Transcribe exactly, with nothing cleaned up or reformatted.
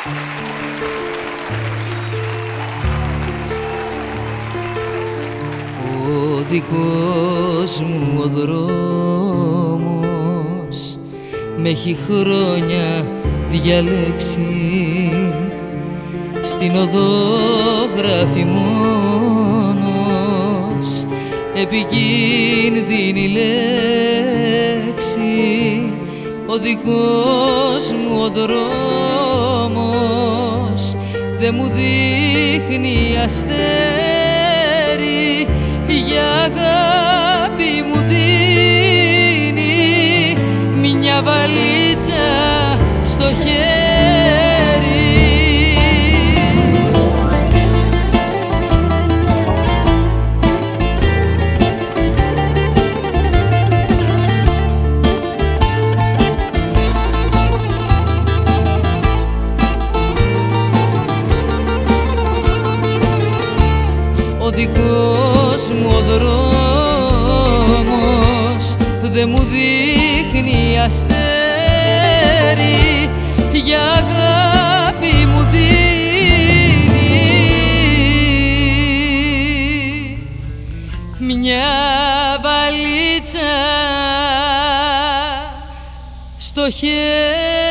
Ο δικός μου ο δρόμος μ' έχει χρόνια διαλέξει, στην οδό γράφει μόνος επικίνδυνη λέξη. Ο δικός μου ο δρόμος δε μου δείχνει αστέρι, για αγάπη μου δίνει μια βαλίτσα στο χέρι. Ο δικός μου ο δρόμος δε μου δείχνει αστέρι, για αγάπη μου δίνει μια βαλίτσα στο χέρι.